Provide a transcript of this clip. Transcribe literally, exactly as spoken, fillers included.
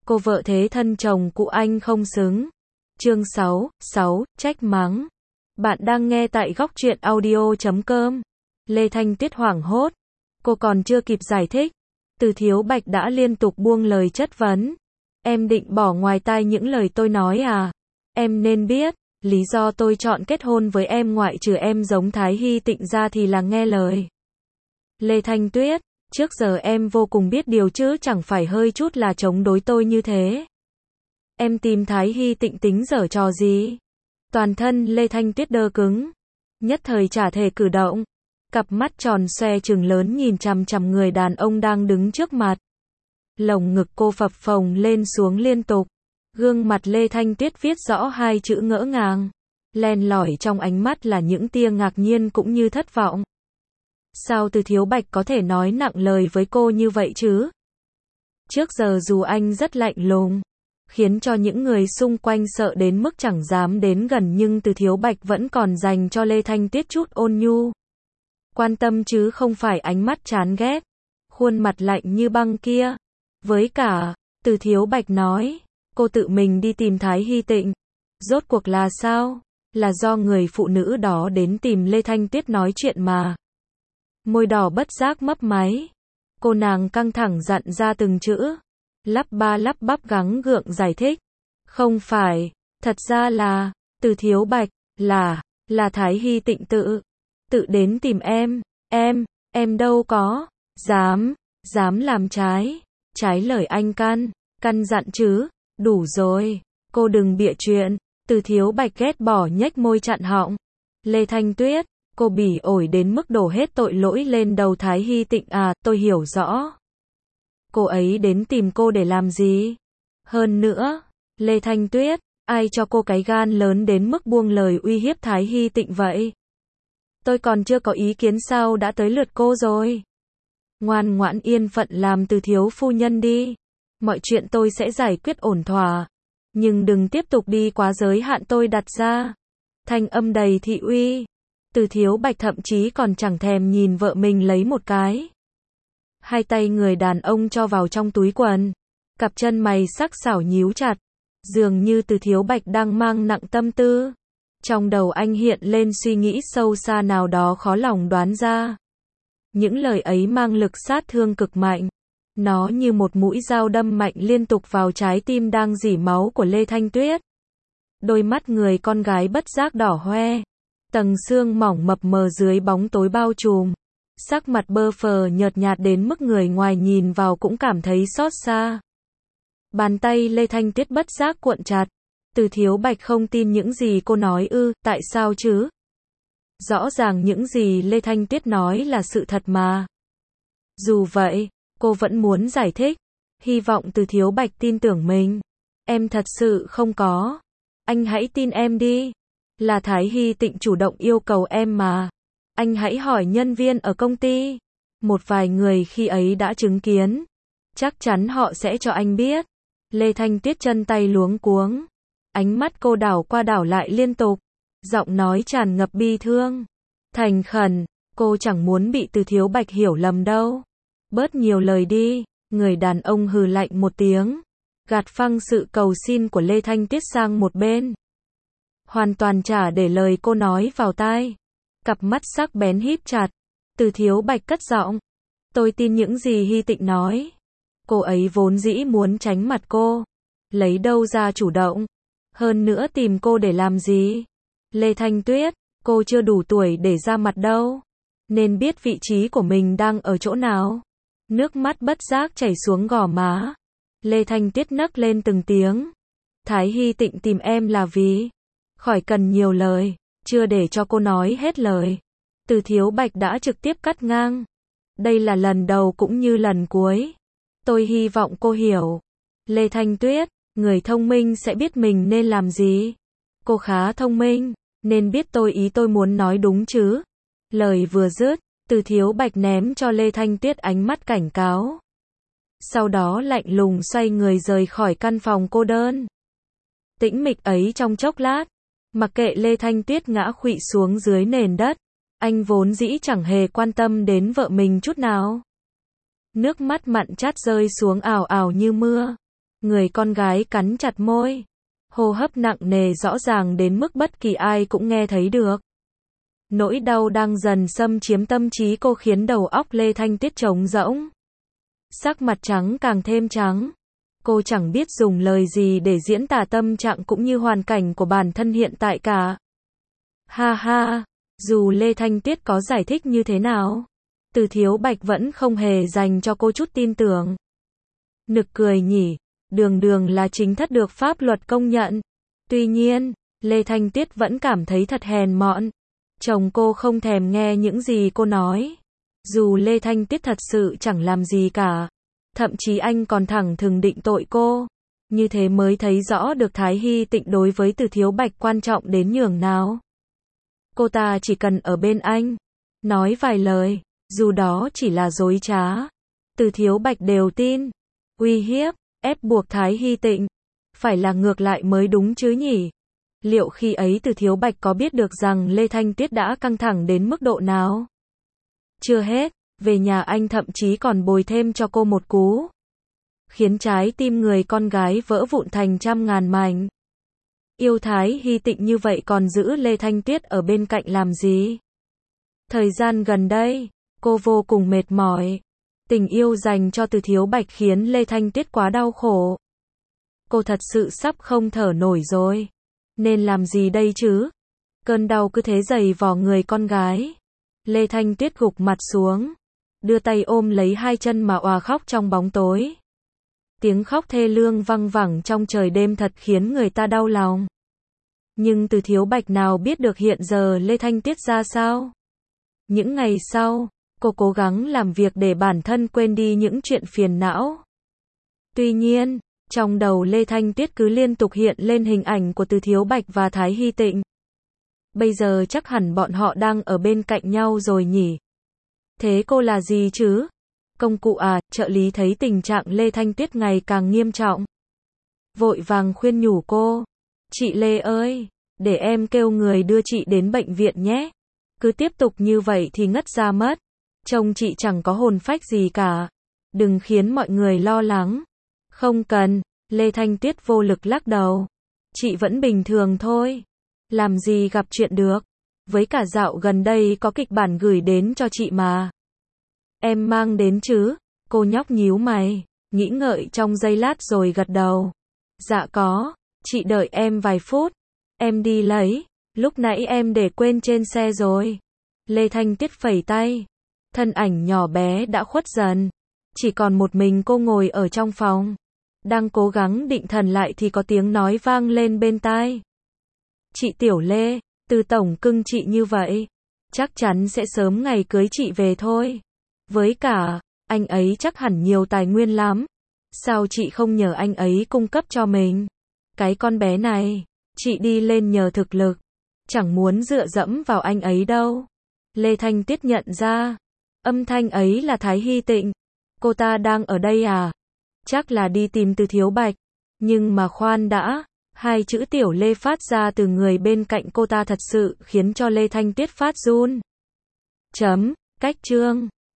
cô vợ thế thân chồng cụ anh không xứng. Chương sáu, sáu, trách mắng. Bạn đang nghe tại góc truyện audio chấm com. Lê Thanh Tuyết hoảng hốt. Cô còn chưa kịp giải thích. Từ Thiếu Bạch đã liên tục buông lời chất vấn. Em định bỏ ngoài tai những lời tôi nói à? Em nên biết, lý do tôi chọn kết hôn với em ngoại trừ em giống Thái Hy Tịnh ra thì là nghe lời. Lê Thanh Tuyết, trước giờ em vô cùng biết điều chứ chẳng phải hơi chút là chống đối tôi như thế. Em tìm Thái Hy Tịnh tính giở trò gì? Toàn thân Lê Thanh Tuyết đơ cứng, nhất thời chả thể cử động. Cặp mắt tròn xoe trừng lớn nhìn chằm chằm người đàn ông đang đứng trước mặt. Lồng ngực cô phập phồng lên xuống liên tục. Gương mặt Lê Thanh Tuyết viết rõ hai chữ ngỡ ngàng. Len lỏi trong ánh mắt là những tia ngạc nhiên cũng như thất vọng. Sao Từ Thiếu Bạch có thể nói nặng lời với cô như vậy chứ? Trước giờ dù anh rất lạnh lùng, khiến cho những người xung quanh sợ đến mức chẳng dám đến gần, nhưng Từ Thiếu Bạch vẫn còn dành cho Lê Thanh Tuyết chút ôn nhu. Quan tâm chứ không phải ánh mắt chán ghét. Khuôn mặt lạnh như băng kia. Với cả, Từ Thiếu Bạch nói, cô tự mình đi tìm Thái Hy Tịnh. Rốt cuộc là sao? Là do người phụ nữ đó đến tìm Lê Thanh Tuyết nói chuyện mà. Môi đỏ bất giác mấp máy. Cô nàng căng thẳng dặn ra từng chữ. Lắp ba lắp bắp gắng gượng giải thích. Không phải, thật ra là, Từ Thiếu Bạch, là, là Thái Hy Tịnh tự, tự đến tìm em, em, em đâu có, dám, dám làm trái, trái lời anh căn, căn dặn chứ, đủ rồi, cô đừng bịa chuyện. Từ Thiếu Bạch ghét bỏ nhếch môi chặn họng. Lê Thanh Tuyết, cô bỉ ổi đến mức đổ hết tội lỗi lên đầu Thái Hy Tịnh à, tôi hiểu rõ. Cô ấy đến tìm cô để làm gì? Hơn nữa, Lê Thanh Tuyết, ai cho cô cái gan lớn đến mức buông lời uy hiếp Thái Hy Tịnh vậy? Tôi còn chưa có ý kiến sao đã tới lượt cô rồi. Ngoan ngoãn yên phận làm Từ thiếu phu nhân đi. Mọi chuyện tôi sẽ giải quyết ổn thỏa. Nhưng đừng tiếp tục đi quá giới hạn tôi đặt ra. Thanh âm đầy thị uy. Từ Thiếu Bạch thậm chí còn chẳng thèm nhìn vợ mình lấy một cái. Hai tay người đàn ông cho vào trong túi quần. Cặp chân mày sắc sảo nhíu chặt. Dường như Từ Thiếu Bạch đang mang nặng tâm tư. Trong đầu anh hiện lên suy nghĩ sâu xa nào đó khó lòng đoán ra. Những lời ấy mang lực sát thương cực mạnh. Nó như một mũi dao đâm mạnh liên tục vào trái tim đang rỉ máu của Lê Thanh Tuyết. Đôi mắt người con gái bất giác đỏ hoe. Tầng xương mỏng mập mờ dưới bóng tối bao trùm. Sắc mặt bơ phờ nhợt nhạt đến mức người ngoài nhìn vào cũng cảm thấy xót xa. Bàn tay Lê Thanh Tuyết bất giác cuộn chặt. Từ Thiếu Bạch không tin những gì cô nói ư, tại sao chứ? Rõ ràng những gì Lê Thanh Tuyết nói là sự thật mà. Dù vậy, cô vẫn muốn giải thích. Hy vọng Từ Thiếu Bạch tin tưởng mình. Em thật sự không có. Anh hãy tin em đi. Là Thái Hy Tịnh chủ động yêu cầu em mà. Anh hãy hỏi nhân viên ở công ty. Một vài người khi ấy đã chứng kiến. Chắc chắn họ sẽ cho anh biết. Lê Thanh Tuyết chân tay luống cuống. Ánh mắt cô đảo qua đảo lại liên tục. Giọng nói tràn ngập bi thương. Thành khẩn, cô chẳng muốn bị Từ Thiếu Bạch hiểu lầm đâu. Bớt nhiều lời đi. Người đàn ông hừ lạnh một tiếng. Gạt phăng sự cầu xin của Lê Thanh Tuyết sang một bên. Hoàn toàn chả để lời cô nói vào tai. Cặp mắt sắc bén híp chặt. Từ Thiếu Bạch cất giọng. Tôi tin những gì Hy Tịnh nói. Cô ấy vốn dĩ muốn tránh mặt cô. Lấy đâu ra chủ động. Hơn nữa tìm cô để làm gì? Lê Thanh Tuyết, cô chưa đủ tuổi để ra mặt đâu. Nên biết vị trí của mình đang ở chỗ nào. Nước mắt bất giác chảy xuống gò má. Lê Thanh Tuyết nấc lên từng tiếng. Thái Hy Tịnh tìm em là vì. Khỏi cần nhiều lời. Chưa để cho cô nói hết lời. Từ Thiếu Bạch đã trực tiếp cắt ngang. Đây là lần đầu cũng như lần cuối. Tôi hy vọng cô hiểu. Lê Thanh Tuyết, người thông minh sẽ biết mình nên làm gì. Cô khá thông minh, nên biết tôi ý tôi muốn nói đúng chứ. Lời vừa dứt, Từ Thiếu Bạch ném cho Lê Thanh Tuyết ánh mắt cảnh cáo. Sau đó lạnh lùng xoay người rời khỏi căn phòng cô đơn. Tĩnh mịch ấy trong chốc lát, mặc kệ Lê Thanh Tuyết ngã khuỵu xuống dưới nền đất, anh vốn dĩ chẳng hề quan tâm đến vợ mình chút nào. Nước mắt mặn chát rơi xuống ào ào như mưa. Người con gái cắn chặt môi. Hô hấp nặng nề rõ ràng đến mức bất kỳ ai cũng nghe thấy được. Nỗi đau đang dần xâm chiếm tâm trí cô khiến đầu óc Lê Thanh Tuyết trống rỗng. Sắc mặt trắng càng thêm trắng. Cô chẳng biết dùng lời gì để diễn tả tâm trạng cũng như hoàn cảnh của bản thân hiện tại cả. Ha ha, dù Lê Thanh Tuyết có giải thích như thế nào, Từ Thiếu Bạch vẫn không hề dành cho cô chút tin tưởng. Nực cười nhỉ, đường đường là chính thất được pháp luật công nhận. Tuy nhiên, Lê Thanh Tuyết vẫn cảm thấy thật hèn mọn. Chồng cô không thèm nghe những gì cô nói. Dù Lê Thanh Tuyết thật sự chẳng làm gì cả. Thậm chí anh còn thẳng thừng định tội cô. Như thế mới thấy rõ được Thái Hy Tịnh đối với Từ Thiếu Bạch quan trọng đến nhường nào. Cô ta chỉ cần ở bên anh, nói vài lời, dù đó chỉ là dối trá, Từ Thiếu Bạch đều tin. Uy hiếp, ép buộc Thái Hy Tịnh, phải là ngược lại mới đúng chứ nhỉ? Liệu khi ấy Từ Thiếu Bạch có biết được rằng Lê Thanh Tuyết đã căng thẳng đến mức độ nào? Chưa hết, về nhà anh thậm chí còn bồi thêm cho cô một cú, khiến trái tim người con gái vỡ vụn thành trăm ngàn mảnh. Yêu Thái Hy Tịnh như vậy còn giữ Lê Thanh Tuyết ở bên cạnh làm gì? Thời gian gần đây, cô vô cùng mệt mỏi. Tình yêu dành cho Từ Thiếu Bạch khiến Lê Thanh Tuyết quá đau khổ. Cô thật sự sắp không thở nổi rồi. Nên làm gì đây chứ? Cơn đau cứ thế giày vò người con gái. Lê Thanh Tuyết gục mặt xuống, đưa tay ôm lấy hai chân mà òa khóc trong bóng tối. Tiếng khóc thê lương văng vẳng trong trời đêm thật khiến người ta đau lòng. Nhưng Từ Thiếu Bạch nào biết được hiện giờ Lê Thanh Tuyết ra sao? Những ngày sau, cô cố gắng làm việc để bản thân quên đi những chuyện phiền não. Tuy nhiên, trong đầu Lê Thanh Tuyết cứ liên tục hiện lên hình ảnh của Từ Thiếu Bạch và Thái Hy Tịnh. Bây giờ chắc hẳn bọn họ đang ở bên cạnh nhau rồi nhỉ? Thế cô là gì chứ? Công cụ à? Trợ lý thấy tình trạng Lê Thanh Tuyết ngày càng nghiêm trọng, vội vàng khuyên nhủ cô. Chị Lê ơi, để em kêu người đưa chị đến bệnh viện nhé. Cứ tiếp tục như vậy thì ngất ra mất. Trông chị chẳng có hồn phách gì cả. Đừng khiến mọi người lo lắng. Không cần, Lê Thanh Tuyết vô lực lắc đầu. Chị vẫn bình thường thôi. Làm gì gặp chuyện được. Với cả dạo gần đây có kịch bản gửi đến cho chị mà. Em mang đến chứ? Cô nhóc nhíu mày, nghĩ ngợi trong giây lát rồi gật đầu. Dạ có, chị đợi em vài phút. Em đi lấy, lúc nãy em để quên trên xe rồi. Lê Thanh Tuyết phẩy tay. Thân ảnh nhỏ bé đã khuất dần. Chỉ còn một mình cô ngồi ở trong phòng. Đang cố gắng định thần lại thì có tiếng nói vang lên bên tai. Chị Tiểu Lê, Từ tổng cưng chị như vậy, chắc chắn sẽ sớm ngày cưới chị về thôi. Với cả, anh ấy chắc hẳn nhiều tài nguyên lắm. Sao chị không nhờ anh ấy cung cấp cho mình? Cái con bé này, chị đi lên nhờ thực lực, chẳng muốn dựa dẫm vào anh ấy đâu. Lê Thanh Tuyết nhận ra, âm thanh ấy là Thái Hy Tịnh. Cô ta đang ở đây à? Chắc là đi tìm Từ Thiếu Bạch. Nhưng mà khoan đã, hai chữ Tiểu Lê phát ra từ người bên cạnh cô ta thật sự khiến cho Lê Thanh Tuyết phát run. Chấm, cách chương.